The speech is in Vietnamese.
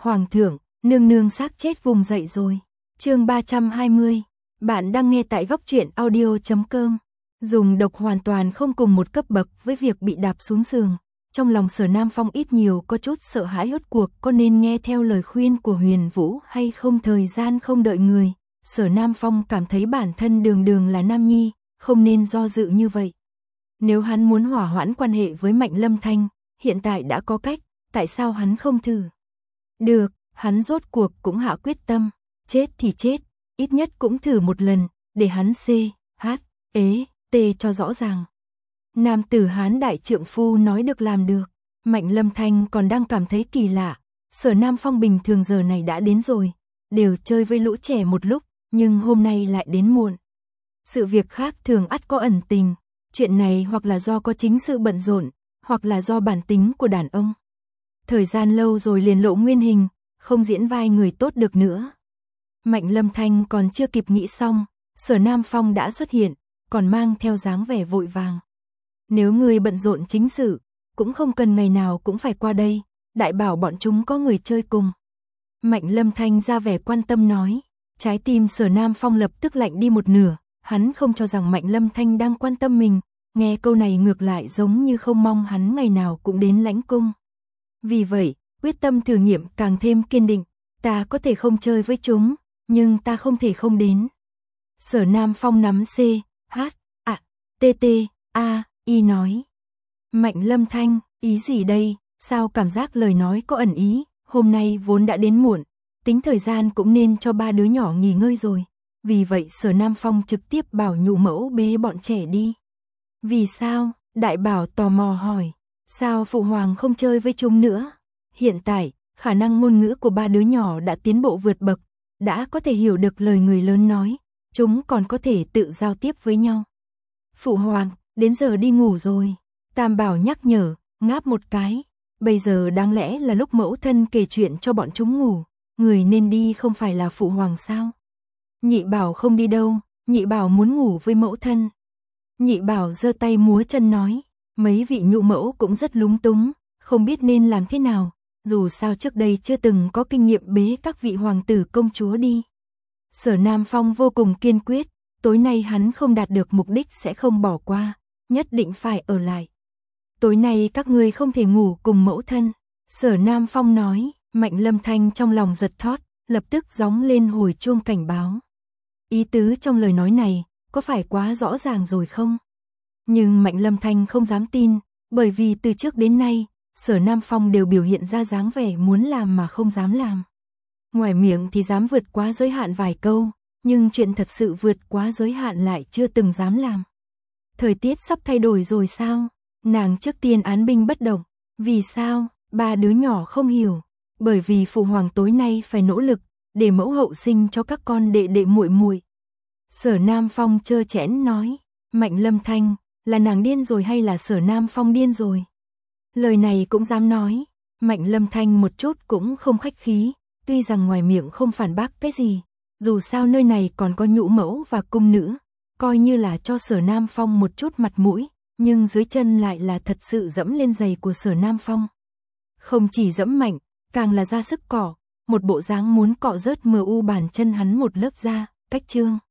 Hoàng thượng, nương nương xác chết vùng dậy rồi. Chương 320. Bạn đang nghe tại góc truyện audio.com. Dùng độc hoàn toàn không cùng một cấp bậc với việc bị đạp xuống giường. Trong lòng Sở Nam Phong ít nhiều có chút sợ hãi, rốt cuộc có nên nghe theo lời khuyên của Huyền Vũ hay không. Thời gian không đợi người, Sở Nam Phong cảm thấy bản thân đường đường là nam nhi, không nên do dự như vậy. Nếu hắn muốn hỏa hoãn quan hệ với Mạnh Lâm Thanh, hiện tại đã có cách, tại sao hắn không thử? Được, hắn rốt cuộc cũng hạ quyết tâm, chết thì chết, ít nhất cũng thử một lần, để hắn t cho rõ ràng. Nam tử Hán đại trượng phu nói được làm được. Mạnh Lâm Thanh còn đang cảm thấy kỳ lạ, Sở Nam Phong bình thường giờ này đã đến rồi, đều chơi với lũ trẻ một lúc, nhưng hôm nay lại đến muộn. Sự việc khác thường ắt có ẩn tình, chuyện này hoặc là do có chính sự bận rộn, hoặc là do bản tính của đàn ông. Thời gian lâu rồi liền lộ nguyên hình, không diễn vai người tốt được nữa. Mạnh Lâm Thanh còn chưa kịp nghĩ xong, Sở Nam Phong đã xuất hiện, còn mang theo dáng vẻ vội vàng. Nếu người bận rộn chính sự, cũng không cần ngày nào cũng phải qua đây, đại bảo bọn chúng có người chơi cùng. Mạnh Lâm Thanh ra vẻ quan tâm nói, trái tim Sở Nam Phong lập tức lạnh đi một nửa, hắn không cho rằng Mạnh Lâm Thanh đang quan tâm mình, nghe câu này ngược lại giống như không mong hắn ngày nào cũng đến lãnh cung. Vì vậy, quyết tâm thử nghiệm càng thêm kiên định, ta có thể không chơi với chúng, nhưng ta không thể không đến. Sở Nam Phong nắm I nói. Mạnh Lâm Thanh, ý gì đây, sao cảm giác lời nói có ẩn ý, hôm nay vốn đã đến muộn, tính thời gian cũng nên cho ba đứa nhỏ nghỉ ngơi rồi. Vì vậy Sở Nam Phong trực tiếp bảo nhũ mẫu bế bọn trẻ đi. Vì sao? Đại bảo tò mò hỏi. Sao phụ hoàng không chơi với chúng nữa? Hiện tại, khả năng ngôn ngữ của ba đứa nhỏ đã tiến bộ vượt bậc, đã có thể hiểu được lời người lớn nói, chúng còn có thể tự giao tiếp với nhau. Phụ hoàng, đến giờ đi ngủ rồi. Tam bảo nhắc nhở, ngáp một cái. Bây giờ đáng lẽ là lúc mẫu thân kể chuyện cho bọn chúng ngủ, người nên đi không phải là phụ hoàng sao? Nhị bảo không đi đâu, nhị bảo muốn ngủ với mẫu thân. Nhị bảo giơ tay múa chân nói, mấy vị nhũ mẫu cũng rất lúng túng, không biết nên làm thế nào, dù sao trước đây chưa từng có kinh nghiệm bế các vị hoàng tử công chúa đi. Sở Nam Phong vô cùng kiên quyết, tối nay hắn không đạt được mục đích sẽ không bỏ qua, nhất định phải ở lại. Tối nay các ngươi không thể ngủ cùng mẫu thân. Sở Nam Phong nói. Mạnh Lâm Thanh trong lòng giật thót, lập tức gióng lên hồi chuông cảnh báo. Ý tứ trong lời nói này, có phải quá rõ ràng rồi không? Nhưng Mạnh Lâm Thanh không dám tin, bởi vì từ trước đến nay, Sở Nam Phong đều biểu hiện ra dáng vẻ muốn làm mà không dám làm. Ngoài miệng thì dám vượt quá giới hạn vài câu, nhưng chuyện thật sự vượt quá giới hạn lại chưa từng dám làm. Thời tiết sắp thay đổi rồi sao? Nàng trước tiên án binh bất động. Vì sao? Ba đứa nhỏ không hiểu. Bởi vì phụ hoàng tối nay phải nỗ lực để mẫu hậu sinh cho các con đệ đệ muội muội. Sở Nam Phong trơ trẽn nói. Mạnh Lâm Thanh, là nàng điên rồi hay là Sở Nam Phong điên rồi? Lời này cũng dám nói. Mạnh Lâm Thanh một chút cũng không khách khí, tuy rằng ngoài miệng không phản bác cái gì, dù sao nơi này còn có nhũ mẫu và cung nữ, coi như là cho Sở Nam Phong một chút mặt mũi, nhưng dưới chân lại là thật sự dẫm lên giày của Sở Nam Phong. Không chỉ dẫm mạnh, càng là ra sức cọ, một bộ dáng muốn cọ rớt mờ u bàn chân hắn một lớp da, cách chương.